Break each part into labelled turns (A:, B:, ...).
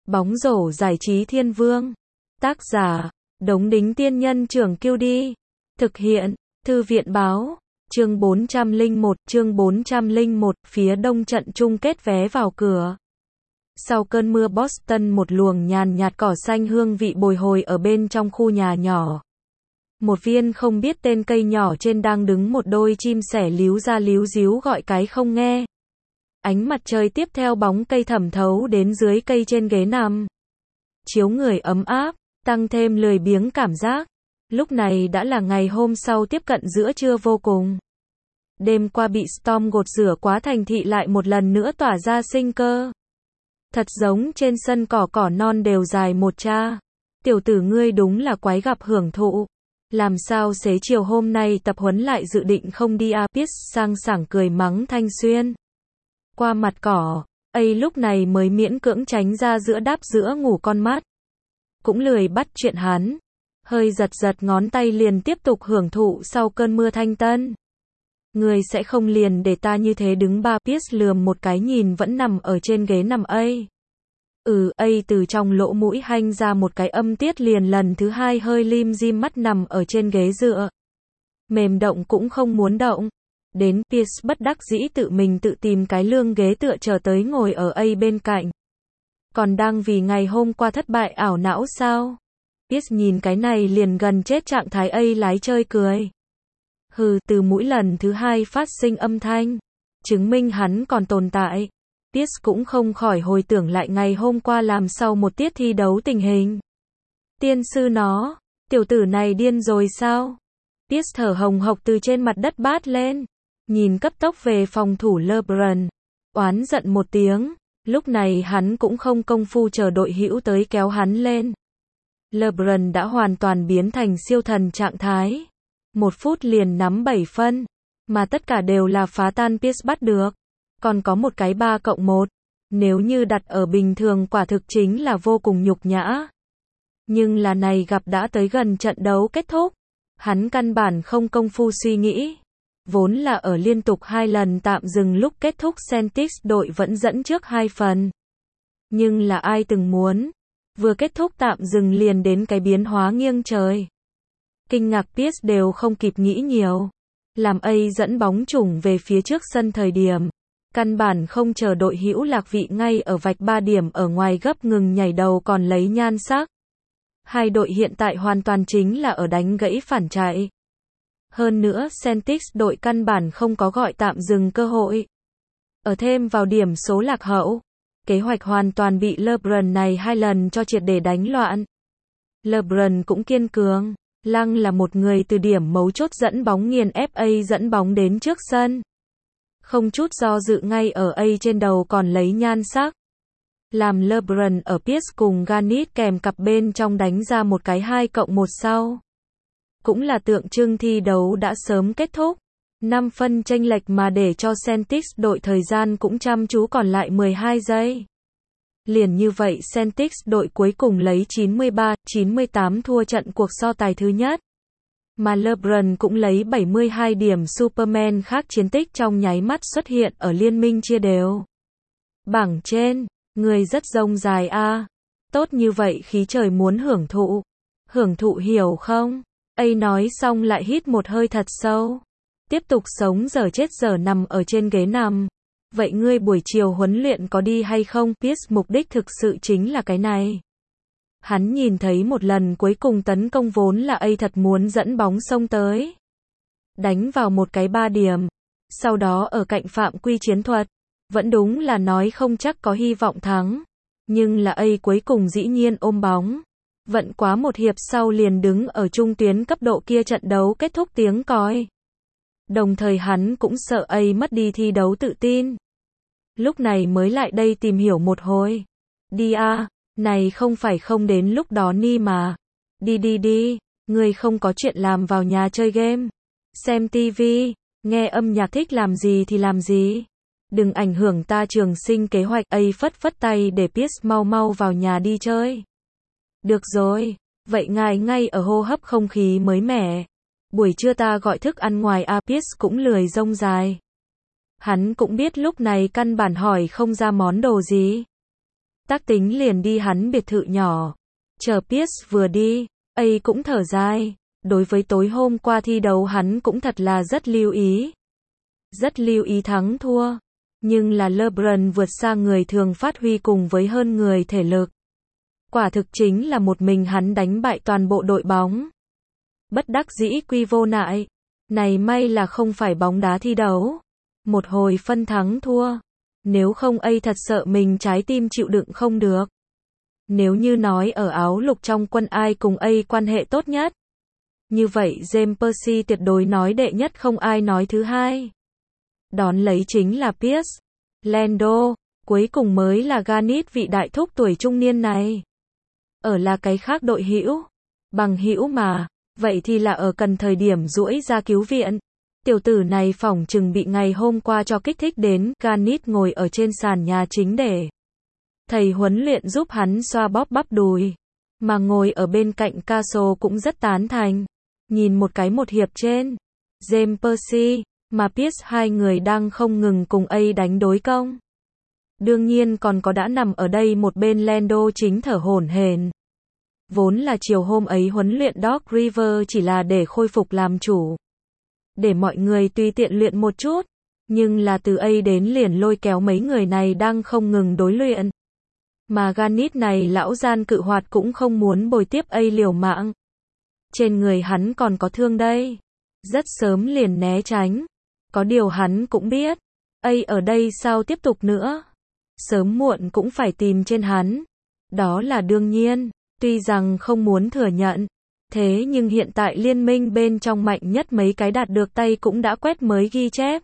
A: Bóng rổ giải trí thiên vương. Tác giả, Đống Đính Tiên Nhân Trưởng Kiêu Đi. Thực hiện, Thư viện Báo. Chương 401, phía đông trận chung kết vé vào cửa. Sau cơn mưa Boston, một luồng nhàn nhạt cỏ xanh hương vị bồi hồi ở bên trong khu nhà nhỏ. Một viên không biết tên cây nhỏ trên đang đứng một đôi chim sẻ líu ra líu díu gọi cái không nghe. Ánh mặt trời tiếp theo bóng cây thẩm thấu đến dưới cây trên ghế nằm. Chiếu người ấm áp, tăng thêm lười biếng cảm giác. Lúc này đã là ngày hôm sau tiếp cận giữa trưa vô cùng. Đêm qua bị Storm gột rửa quá thành thị lại một lần nữa tỏa ra sinh cơ. Thật giống trên sân cỏ non đều dài một cha. Tiểu tử ngươi đúng là quái gặp hưởng thụ. Làm sao xế chiều hôm nay tập huấn lại dự định không đi à? Pierce sang sảng cười mắng Thanh Xuyên. Qua mặt cỏ, ấy lúc này mới miễn cưỡng tránh ra giữa đáp giữa ngủ con mắt. Cũng lười bắt chuyện hắn. Hơi giật ngón tay liền tiếp tục hưởng thụ sau cơn mưa thanh tân. Người sẽ không liền để ta như thế đứng ba. Pierce lườm một cái nhìn vẫn nằm ở trên ghế nằm ấy. Ấy từ trong lỗ mũi hanh ra một cái âm tiết liền lần thứ hai hơi lim dim mắt nằm ở trên ghế dựa. Mềm động cũng không muốn động. Đến Pierce bất đắc dĩ tự mình tự tìm cái lương ghế tựa trở tới ngồi ở ấy bên cạnh. Còn đang vì ngày hôm qua thất bại ảo não sao? Pierce nhìn cái này liền gần chết trạng thái ấy lái chơi cười. Từ mũi lần thứ hai phát sinh âm thanh. Chứng minh hắn còn tồn tại. Pierce cũng không khỏi hồi tưởng lại ngày hôm qua làm sau một tiết thi đấu tình hình. Tiên sư nó, tiểu tử này điên rồi sao? Pierce thở hồng hộc từ trên mặt đất bát lên. Nhìn cấp tốc về phòng thủ LeBron. Oán giận một tiếng. Lúc này hắn cũng không công phu chờ đội hữu tới kéo hắn lên. LeBron đã hoàn toàn biến thành siêu thần trạng thái. 1 phút liền nắm 7 phân. Mà tất cả đều là phá tan Pierce bắt được. Còn có một cái 3+1. Nếu như đặt ở bình thường quả thực chính là vô cùng nhục nhã. Nhưng là này gặp đã tới gần trận đấu kết thúc. Hắn căn bản không công phu suy nghĩ. Vốn là ở liên tục 2 lần tạm dừng lúc kết thúc Celtics đội vẫn dẫn trước 2 phần. Nhưng là ai từng muốn. Vừa kết thúc tạm dừng liền đến cái biến hóa nghiêng trời. Kinh ngạc Pierce đều không kịp nghĩ nhiều. Làm ấy dẫn bóng trùng về phía trước sân thời điểm. Căn bản không chờ đội hữu lạc vị ngay ở vạch 3 điểm ở ngoài gấp ngừng nhảy đầu còn lấy nhan sắc. Hai đội hiện tại hoàn toàn chính là ở đánh gãy phản chạy. Hơn nữa Celtics đội căn bản không có gọi tạm dừng cơ hội. Ở thêm vào điểm số lạc hậu. Kế hoạch hoàn toàn bị LeBron này 2 lần cho triệt để đánh loạn. LeBron cũng kiên cường. Lăng là một người từ điểm mấu chốt dẫn bóng nghiền FA dẫn bóng đến trước sân. Không chút do dự ngay ở A trên đầu còn lấy nhan sắc. Làm LeBron ở Pierce cùng Garnett kèm cặp bên trong đánh ra một cái 2+1 sau. Cũng là tượng trưng thi đấu đã sớm kết thúc. 5 phân chênh lệch mà để cho Celtics đội thời gian cũng chăm chú còn lại 12 giây. Liền như vậy Celtics đội cuối cùng lấy 93-98 thua trận cuộc so tài thứ nhất. Mà LeBron cũng lấy 72 điểm Superman khác chiến tích trong nháy mắt xuất hiện ở liên minh chia đều. Bảng trên, người rất rông dài a. Tốt như vậy khí trời muốn hưởng thụ. Hưởng thụ hiểu không? Ấy nói xong lại hít một hơi thật sâu. Tiếp tục sống giờ chết giờ nằm ở trên ghế nằm. Vậy ngươi buổi chiều huấn luyện có đi hay không? Pierce mục đích thực sự chính là cái này. Hắn nhìn thấy một lần cuối cùng tấn công vốn là A thật muốn dẫn bóng xông tới. Đánh vào một cái 3 điểm. Sau đó ở cạnh phạm quy chiến thuật. Vẫn đúng là nói không chắc có hy vọng thắng. Nhưng là A cuối cùng dĩ nhiên ôm bóng. Vận quá một hiệp sau liền đứng ở trung tuyến cấp độ kia trận đấu kết thúc tiếng còi. Đồng thời hắn cũng sợ A mất đi thi đấu tự tin. Lúc này mới lại đây tìm hiểu một hồi. Đi à, này không phải không đến lúc đó ni mà. Đi, người không có chuyện làm vào nhà chơi game. Xem tivi, nghe âm nhạc thích làm gì thì làm gì. Đừng ảnh hưởng ta trường sinh kế hoạch. A phất tay để Pierce mau vào nhà đi chơi. Được rồi, vậy ngài ngay ở hô hấp không khí mới mẻ. Buổi trưa ta gọi thức ăn ngoài à? Pierce cũng lười rông dài. Hắn cũng biết lúc này căn bản hỏi không ra món đồ gì. Tác tính liền đi hắn biệt thự nhỏ. Chờ Pierce vừa đi, A cũng thở dài. Đối với tối hôm qua thi đấu hắn cũng thật là rất lưu ý. Rất lưu ý thắng thua. Nhưng là LeBron vượt xa người thường phát huy cùng với hơn người thể lực. Quả thực chính là một mình hắn đánh bại toàn bộ đội bóng. Bất đắc dĩ quy vô nại. Này may là không phải bóng đá thi đấu. Một hồi phân thắng thua. Nếu không A thật sợ mình trái tim chịu đựng không được. Nếu như nói ở áo lục trong quân ai cùng A quan hệ tốt nhất. Như vậy James Percy tuyệt đối nói đệ nhất không ai nói thứ hai. Đón lấy chính là Pierce, Lando, cuối cùng mới là Garnett vị đại thúc tuổi trung niên này. Ở là cái khác đội hữu, bằng hữu mà, vậy thì là ở cần thời điểm duỗi ra cứu viện. Tiểu tử này phỏng chừng bị ngày hôm qua cho kích thích đến, Garnett ngồi ở trên sàn nhà chính để thầy huấn luyện giúp hắn xoa bóp bắp đùi, mà ngồi ở bên cạnh Castle cũng rất tán thành. Nhìn một cái một hiệp trên, James Percy, mà Pierce hai người đang không ngừng cùng A đánh đối công. Đương nhiên còn có đã nằm ở đây một bên Lando chính thở hổn hển. Vốn là chiều hôm ấy huấn luyện Doc River chỉ là để khôi phục làm chủ. Để mọi người tùy tiện luyện một chút. Nhưng là từ A đến liền lôi kéo mấy người này đang không ngừng đối luyện. Mà Garnett này lão gian cự hoạt cũng không muốn bồi tiếp A liều mạng. Trên người hắn còn có thương đây. Rất sớm liền né tránh. Có điều hắn cũng biết. A ở đây sao tiếp tục nữa. Sớm muộn cũng phải tìm trên hắn. Đó là đương nhiên. Tuy rằng không muốn thừa nhận. Thế nhưng hiện tại liên minh bên trong mạnh nhất mấy cái đạt được tay cũng đã quét mới ghi chép.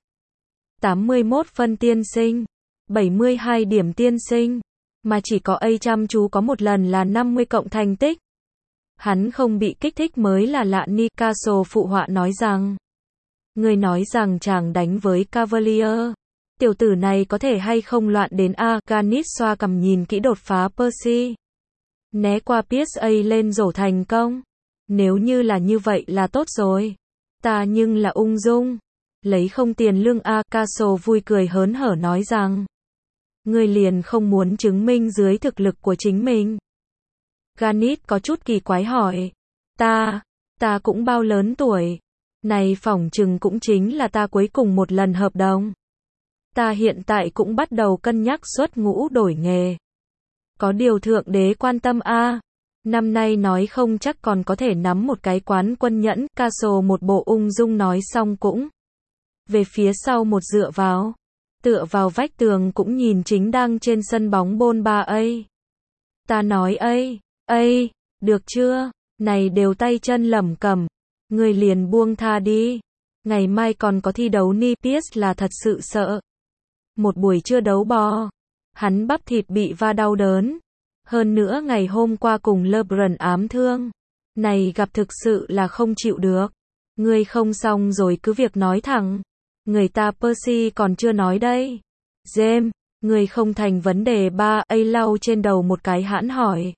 A: 81 phân tiên sinh. 72 điểm tiên sinh. Mà chỉ có A chăm chú có một lần là 50 cộng thành tích. Hắn không bị kích thích mới là lạ. Newcastle phụ họa nói rằng. Người nói rằng chàng đánh với Cavalier. Tiểu tử này có thể hay không loạn đến A. Garnett xoa cằm nhìn kỹ đột phá Percy. Né qua Pierce A lên rổ thành công. Nếu như là như vậy là tốt rồi. Ta nhưng là ung dung. Lấy không tiền lương A. Castle vui cười hớn hở nói rằng. Người liền không muốn chứng minh dưới thực lực của chính mình. Garnett có chút kỳ quái hỏi. Ta cũng bao lớn tuổi. Này phỏng chừng cũng chính là ta cuối cùng một lần hợp đồng. Ta hiện tại cũng bắt đầu cân nhắc xuất ngũ đổi nghề. Có điều thượng đế quan tâm A. Năm nay nói không chắc còn có thể nắm một cái quán quân nhẫn. Castle một bộ ung dung nói xong cũng về phía sau một dựa vào. Tựa vào vách tường cũng nhìn chính đang trên sân bóng bôn ba A. Ta nói A, được chưa? Này đều tay chân lẩm cẩm. Người liền buông tha đi. Ngày mai còn có thi đấu. Pierce là thật sự sợ. Một buổi trưa đấu bò. Hắn bắp thịt bị va đau đớn. Hơn nữa ngày hôm qua cùng LeBron ám thương. Này gặp thực sự là không chịu được. Ngươi không xong rồi cứ việc nói thẳng. Người ta Percy còn chưa nói đây. James, người không thành vấn đề. Ba. A lau trên đầu một cái hãn hỏi.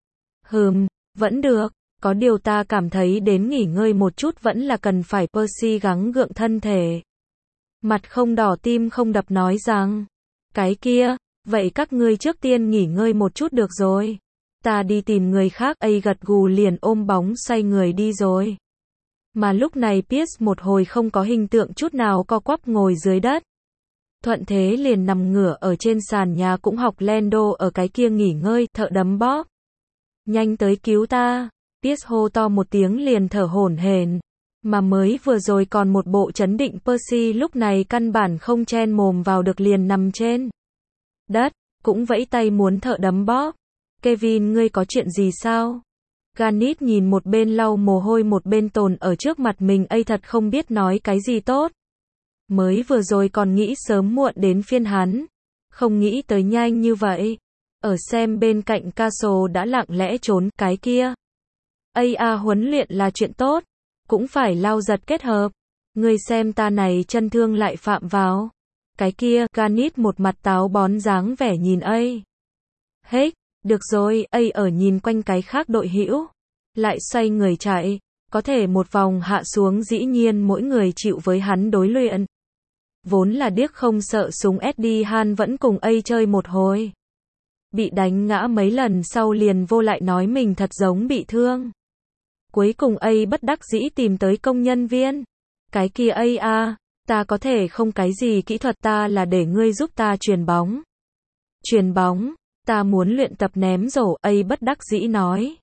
A: Vẫn được. Có điều ta cảm thấy đến nghỉ ngơi một chút vẫn là cần phải. Percy gắng gượng thân thể. Mặt không đỏ tim không đập nói rằng. Cái kia, vậy các ngươi trước tiên nghỉ ngơi một chút được rồi. Ta đi tìm người khác. A gật gù liền ôm bóng xoay người đi rồi. Mà lúc này Pierce một hồi không có hình tượng chút nào co quắp ngồi dưới đất. Thuận thế liền nằm ngửa ở trên sàn nhà cũng học Lando ở cái kia nghỉ ngơi, thợ đấm bóp. Nhanh tới cứu ta. Pierce hô to một tiếng liền thở hổn hển. Mà mới vừa rồi còn một bộ trấn định Percy lúc này căn bản không chen mồm vào được liền nằm trên đất, cũng vẫy tay muốn thợ đấm bóp. Kevin ngươi có chuyện gì sao? Garnett nhìn một bên lau mồ hôi một bên tồn ở trước mặt mình. A thật không biết nói cái gì tốt. Mới vừa rồi còn nghĩ sớm muộn đến phiên hắn. Không nghĩ tới nhanh như vậy. Ở xem bên cạnh Castle đã lặng lẽ trốn. Cái kia. Huấn luyện là chuyện tốt. Cũng phải lau giật kết hợp. Ngươi xem ta này chân thương lại phạm vào. Cái kia. Garnett một mặt táo bón dáng vẻ nhìn A. Hết. Được rồi. A ở nhìn quanh cái khác đội hữu. Lại xoay người chạy. Có thể một vòng hạ xuống dĩ nhiên mỗi người chịu với hắn đối luyện. Vốn là điếc không sợ súng SD Han vẫn cùng A chơi một hồi. Bị đánh ngã mấy lần sau liền vô lại nói mình thật giống bị thương. Cuối cùng A bất đắc dĩ tìm tới công nhân viên. Cái kia A ta có thể không cái gì kỹ thuật, ta là để ngươi giúp ta chuyền bóng. Chuyền bóng, ta muốn luyện tập ném rổ, A bất đắc dĩ nói.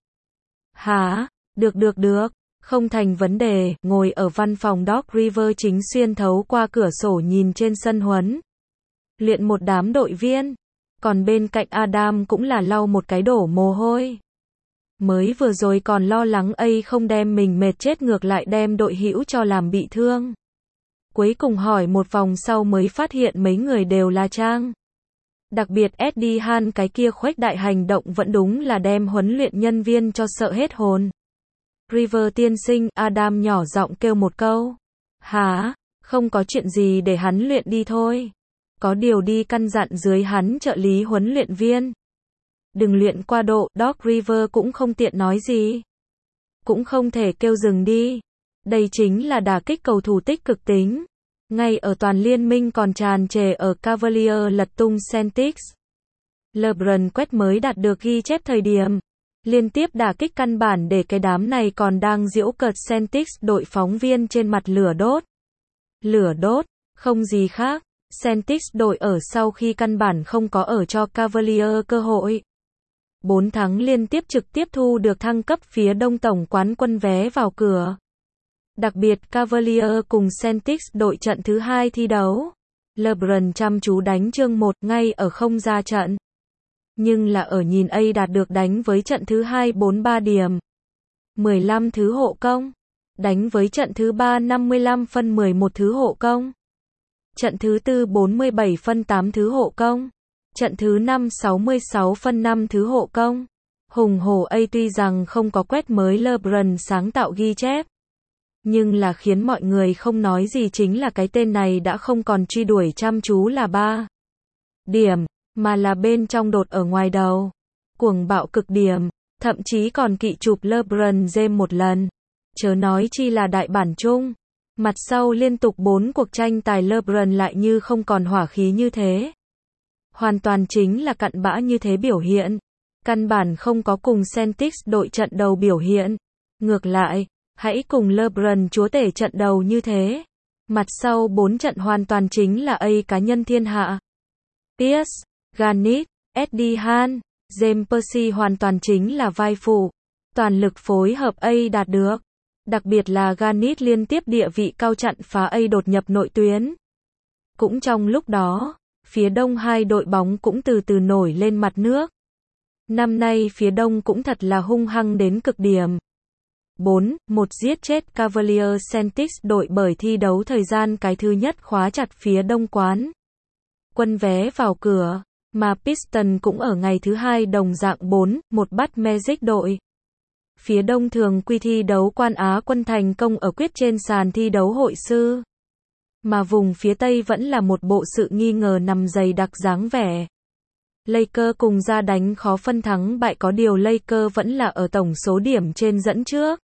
A: Hả, được, không thành vấn đề, ngồi ở văn phòng Doc River chính xuyên thấu qua cửa sổ nhìn trên sân huấn luyện một đám đội viên. Còn bên cạnh Adam cũng là lau một cái đổ mồ hôi. Mới vừa rồi còn lo lắng A không đem mình mệt chết ngược lại đem đội hữu cho làm bị thương. Cuối cùng hỏi một vòng sau mới phát hiện mấy người đều là trang. Đặc biệt Eddie Han cái kia khuếch đại hành động vẫn đúng là đem huấn luyện nhân viên cho sợ hết hồn. River tiên sinh, Adam nhỏ giọng kêu một câu. Hả, không có chuyện gì để hắn luyện đi thôi. Có điều đi căn dặn dưới hắn trợ lý huấn luyện viên. Đừng luyện qua độ, Doc River cũng không tiện nói gì. Cũng không thể kêu dừng đi. Đây chính là đả kích cầu thủ tích cực tính. Ngay ở toàn liên minh còn tràn trề ở Cavaliers lật tung Celtics. LeBron quét mới đạt được ghi chép thời điểm. Liên tiếp đả kích căn bản để cái đám này còn đang giễu cợt Celtics đội phóng viên trên mặt lửa đốt. Lửa đốt, không gì khác. Celtics đội ở sau khi căn bản không có ở cho Cavaliers cơ hội. 4 thắng liên tiếp trực tiếp thu được thăng cấp phía đông tổng quán quân vé vào cửa. Đặc biệt Cavaliers cùng Celtics đội trận thứ 2 thi đấu. LeBron chăm chú đánh chương 1 ngay ở không ra trận. Nhưng là ở nhìn A đạt được đánh với trận thứ 2 43 điểm. 15 thứ hộ công. Đánh với trận thứ 3 55 phân 11 thứ hộ công. Trận thứ 4 47 phân 8 thứ hộ công. Trận thứ 5 66 phân 5 thứ hộ công. Hùng hổ A tuy rằng không có quét mới LeBron sáng tạo ghi chép. Nhưng là khiến mọi người không nói gì chính là cái tên này đã không còn truy đuổi chăm chú là 3 điểm, mà là bên trong đột ở ngoài đầu. Cuồng bạo cực điểm, thậm chí còn kỵ chụp LeBron James một lần. Chớ nói chi là đại bản chung. Mặt sau liên tục 4 cuộc tranh tài LeBron lại như không còn hỏa khí như thế. Hoàn toàn chính là cặn bã như thế biểu hiện. Căn bản không có cùng Celtics đội trận đầu biểu hiện. Ngược lại, hãy cùng LeBron chúa tể trận đầu như thế. Mặt sau 4 trận hoàn toàn chính là A cá nhân thiên hạ. Pierce, Garnett, Eddie Han, James Percy hoàn toàn chính là vai phụ. Toàn lực phối hợp A đạt được. Đặc biệt là Garnett liên tiếp địa vị cao chặn phá A đột nhập nội tuyến. Cũng trong lúc đó, phía đông hai đội bóng cũng từ từ nổi lên mặt nước. Năm nay phía đông cũng thật là hung hăng đến cực điểm. 4-1 giết chết Cavaliers Celtics đội bởi thi đấu thời gian cái thứ nhất khóa chặt phía đông quán quân vé vào cửa, mà Pistons cũng ở ngày thứ hai đồng dạng 4-1 bắt Magic đội. Phía đông thường quy thi đấu quan Á quân thành công ở quyết trên sàn thi đấu hội sư. Mà vùng phía tây vẫn là một bộ sự nghi ngờ nằm dày đặc dáng vẻ. Lakers cùng ra đánh khó phân thắng bại có điều Lakers vẫn là ở tổng số điểm trên dẫn trước.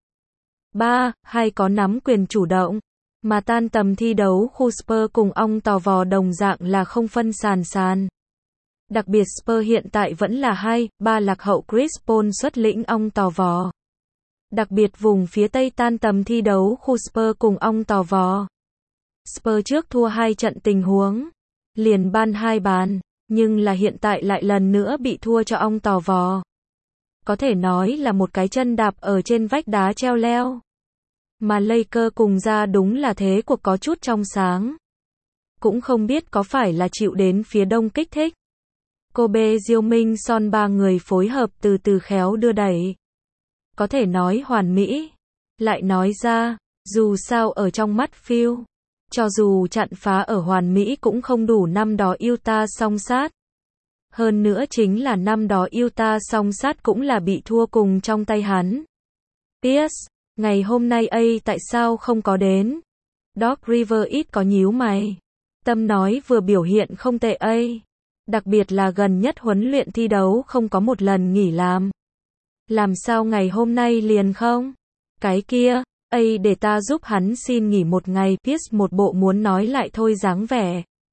A: 3-2 có nắm quyền chủ động. Mà tan tầm thi đấu khu Spurs cùng ong tò vò đồng dạng là không phân sàn. Đặc biệt Spurs hiện tại vẫn là 2-3 lạc hậu Chris Paul xuất lĩnh ong tò vò. Đặc biệt vùng phía tây tan tầm thi đấu khu Spurs cùng ong tò vò. Spurs trước thua 2 trận tình huống. Liền ban 2 bàn. Nhưng là hiện tại lại lần nữa bị thua cho ong tò vò. Có thể nói là một cái chân đạp ở trên vách đá treo leo. Mà Lakers cùng ra đúng là thế cuộc có chút trong sáng. Cũng không biết có phải là chịu đến phía đông kích thích. Kobe Diêu Minh Son ba người phối hợp từ từ khéo đưa đẩy. Có thể nói hoàn mỹ. Lại nói ra, dù sao ở trong mắt Phil, cho dù chặn phá ở hoàn mỹ cũng không đủ năm đó Utah song sát. Hơn nữa chính là năm đó Utah song sát cũng là bị thua cùng trong tay hắn. Pierce, ngày hôm nay A tại sao không có đến? Doc River ít có nhíu mày. Tâm nói vừa biểu hiện không tệ A. Đặc biệt là gần nhất huấn luyện thi đấu không có một lần nghỉ làm. Làm sao ngày hôm nay liền không? Cái kia, A để ta giúp hắn xin nghỉ một ngày. Pierce một bộ muốn nói lại thôi dáng vẻ.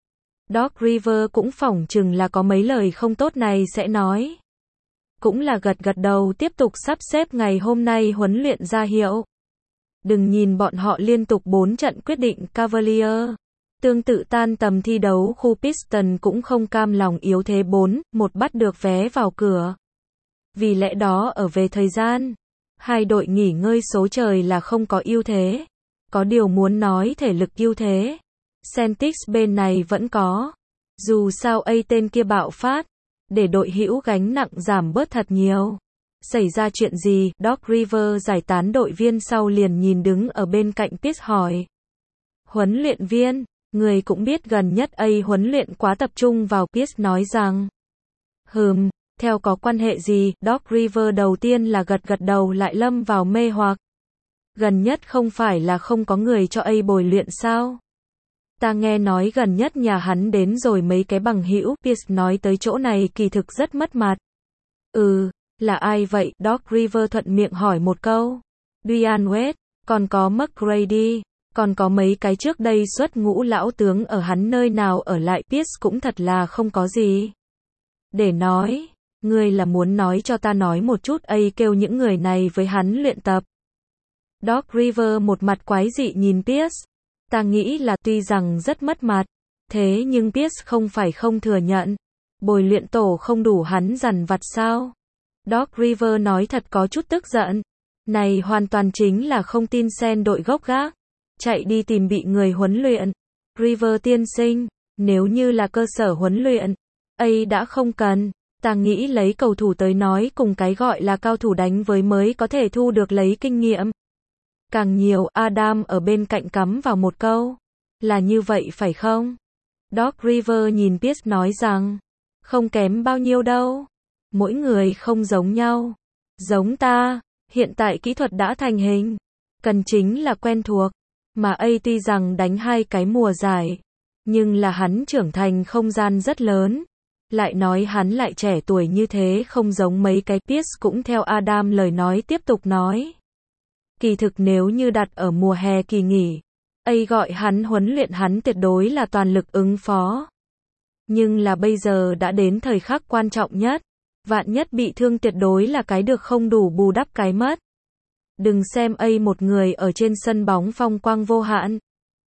A: Doc Rivers cũng phỏng chừng là có mấy lời không tốt này sẽ nói. Cũng là gật gật đầu tiếp tục sắp xếp ngày hôm nay huấn luyện ra hiệu. Đừng nhìn bọn họ liên tục 4 trận quyết định Cavalier. Tương tự tan tầm thi đấu khu Piston cũng không cam lòng yếu thế 4-1 bắt được vé vào cửa. Vì lẽ đó ở về thời gian, hai đội nghỉ ngơi số trời là không có ưu thế. Có điều muốn nói thể lực ưu thế, Celtics bên này vẫn có. Dù sao tên kia bạo phát, để đội hữu gánh nặng giảm bớt thật nhiều. Xảy ra chuyện gì? Doc Rivers giải tán đội viên sau liền nhìn đứng ở bên cạnh Pierce hỏi. Huấn luyện viên, người cũng biết gần nhất huấn luyện quá tập trung vào. Pierce nói rằng. Theo có quan hệ gì? Doc Rivers đầu tiên là gật gật đầu lại lâm vào mê hoặc. Gần nhất không phải là không có người cho bồi luyện sao? Ta nghe nói gần nhất nhà hắn đến rồi mấy cái bằng hữu. Pierce nói tới chỗ này kỳ thực rất mất mặt. Là ai vậy? Doc Rivers thuận miệng hỏi một câu. Dwyane Wade, còn có McGrady, còn có mấy cái trước đây xuất ngũ lão tướng ở hắn nơi nào ở lại. Pierce cũng thật là không có gì để nói. Ngươi là muốn nói cho ta nói một chút kêu những người này với hắn luyện tập. Doc Rivers một mặt quái dị nhìn Pierce. Ta nghĩ là tuy rằng rất mất mặt, thế nhưng Pierce không phải không thừa nhận. Bồi luyện tổ không đủ hắn dằn vặt sao? Doc Rivers nói thật có chút tức giận. Này hoàn toàn chính là không tin sen đội gốc gác. Chạy đi tìm bị người huấn luyện. Rivers tiên sinh, nếu như là cơ sở huấn luyện, đã không cần. Ta nghĩ lấy cầu thủ tới nói cùng cái gọi là cao thủ đánh với mới có thể thu được lấy kinh nghiệm. Càng nhiều. Adam ở bên cạnh cắm vào một câu. Là như vậy phải không? Doc Rivers nhìn Pierce nói rằng. Không kém bao nhiêu đâu. Mỗi người không giống nhau. Giống ta, hiện tại kỹ thuật đã thành hình. Cần chính là quen thuộc. Mà tuy rằng đánh 2 cái mùa giải. Nhưng là hắn trưởng thành không gian rất lớn. Lại nói hắn lại trẻ tuổi như thế không giống mấy cái. Pierce cũng theo Adam lời nói tiếp tục nói. Kỳ thực nếu như đặt ở mùa hè kỳ nghỉ, gọi hắn huấn luyện hắn tuyệt đối là toàn lực ứng phó. Nhưng là bây giờ đã đến thời khắc quan trọng nhất. Vạn nhất bị thương tuyệt đối là cái được không đủ bù đắp cái mất. Đừng xem một người ở trên sân bóng phong quang vô hạn.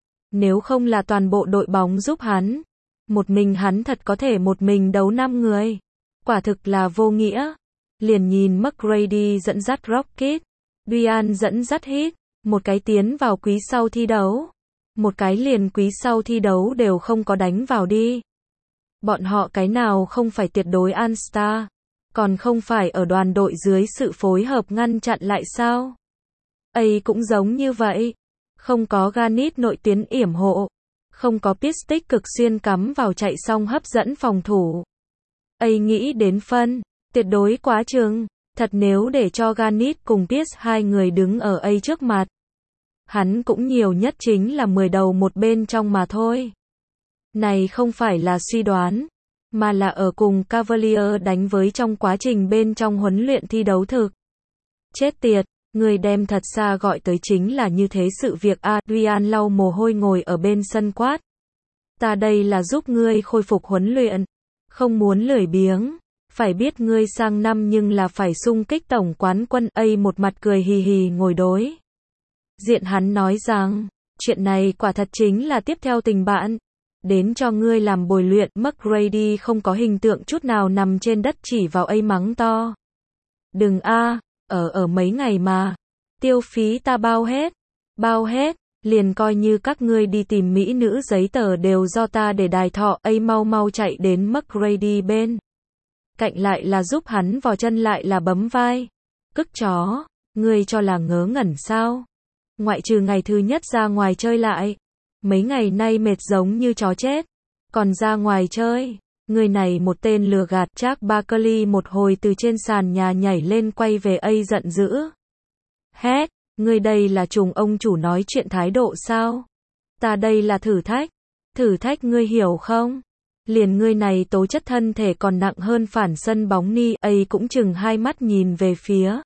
A: Nếu không là toàn bộ đội bóng giúp hắn. Một mình hắn thật có thể một mình đấu 5 người. Quả thực là vô nghĩa. Liền nhìn McGrady dẫn dắt Rockets. Dwyane dẫn dắt Heat. Một cái tiến vào quý sau thi đấu. Một cái liền quý sau thi đấu đều không có đánh vào đi. Bọn họ cái nào không phải tuyệt đối All-Star. Còn không phải ở đoàn đội dưới sự phối hợp ngăn chặn lại sao? Cũng giống như vậy. Không có Garnett nội tuyến yểm hộ. Không có Pierce tích cực xuyên cắm vào chạy xong hấp dẫn phòng thủ. Nghĩ đến phân. Tuyệt đối quá chừng. Thật nếu để cho Garnett cùng Pierce hai người đứng ở trước mặt. Hắn cũng nhiều nhất chính là 10 đầu một bên trong mà thôi. Này không phải là suy đoán. Mà là ở cùng Cavalier đánh với trong quá trình bên trong huấn luyện thi đấu thực. Chết tiệt, người đem thật xa gọi tới chính là như thế sự việc. Dwyane lau mồ hôi ngồi ở bên sân quát. Ta đây là giúp ngươi khôi phục huấn luyện. Không muốn lười biếng. Phải biết ngươi sang năm nhưng là phải xung kích tổng quán quân. Một mặt cười hì hì ngồi đối diện hắn nói rằng. Chuyện này quả thật chính là tiếp theo tình bạn. Đến cho ngươi làm bồi luyện. McGrady không có hình tượng chút nào nằm trên đất chỉ vào mắng to. Đừng ở mấy ngày mà. Tiêu phí ta bao hết. Bao hết. Liền coi như các ngươi đi tìm mỹ nữ giấy tờ đều do ta để đài thọ. Mau mau chạy đến McGrady bên cạnh lại là giúp hắn vò chân lại là bấm vai. Cức chó. Ngươi cho là ngớ ngẩn sao? Ngoại trừ ngày thứ nhất ra ngoài chơi lại. Mấy ngày nay mệt giống như chó chết. Còn ra ngoài chơi. Người này một tên lừa gạt. Charles Barkley một hồi từ trên sàn nhà nhảy lên quay về giận dữ. Hét. Ngươi đây là trùng ông chủ nói chuyện thái độ sao? Ta đây là thử thách. Thử thách ngươi hiểu không? Liền ngươi này tố chất thân thể còn nặng hơn phản sân bóng ni. Cũng chừng hai mắt nhìn về phía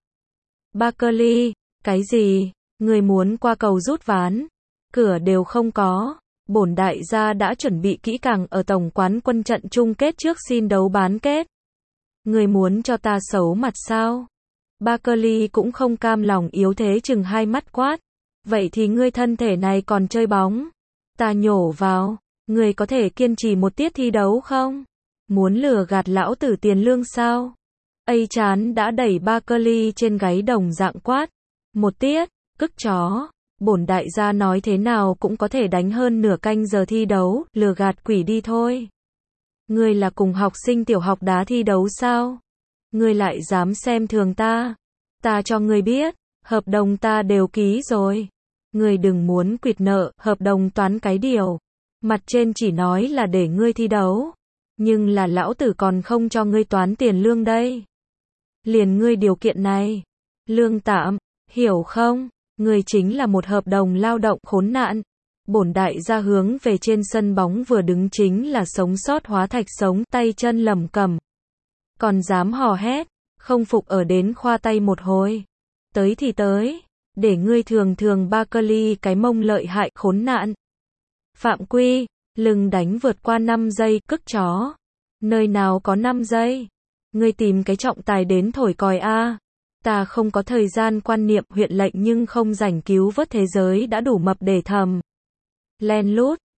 A: Barkley. Cái gì? Ngươi muốn qua cầu rút ván? Cửa đều không có. Bổn đại gia đã chuẩn bị kỹ càng ở tổng quán quân trận chung kết trước xin đấu bán kết. Ngươi muốn cho ta xấu mặt sao? Barkley cũng không cam lòng yếu thế chừng hai mắt quát. Vậy thì ngươi thân thể này còn chơi bóng? Ta nhổ vào. Ngươi có thể kiên trì một tiết thi đấu không? Muốn lừa gạt lão tử tiền lương sao? Chán đã đẩy Barkley trên gáy đồng dạng quát. Một tiết, cức chó. Bổn đại gia nói thế nào cũng có thể đánh hơn nửa canh giờ thi đấu, lừa gạt quỷ đi thôi. Ngươi là cùng học sinh tiểu học đá thi đấu sao? Ngươi lại dám xem thường ta? Ta cho ngươi biết, hợp đồng ta đều ký rồi. Ngươi đừng muốn quỵt nợ, hợp đồng toán cái điều. Mặt trên chỉ nói là để ngươi thi đấu. Nhưng là lão tử còn không cho ngươi toán tiền lương đây. Liền ngươi điều kiện này. Lương tạm, hiểu không? Ngươi chính là một hợp đồng lao động khốn nạn. Bổn đại gia hướng về trên sân bóng vừa đứng chính là sống sót hóa thạch sống, tay chân lẩm cẩm. Còn dám hò hét, không phục ở đến khoa tay một hồi. Tới thì tới, để ngươi thường thường Barkley cái mông lợi hại khốn nạn. Phạm quy, lưng đánh vượt qua 5 giây, cức chó. Nơi nào có 5 giây? Ngươi tìm cái trọng tài đến thổi còi a. Ta không có thời gian quan niệm huyện lệnh nhưng không rảnh cứu vớt thế giới đã đủ mập để thầm. Len lút,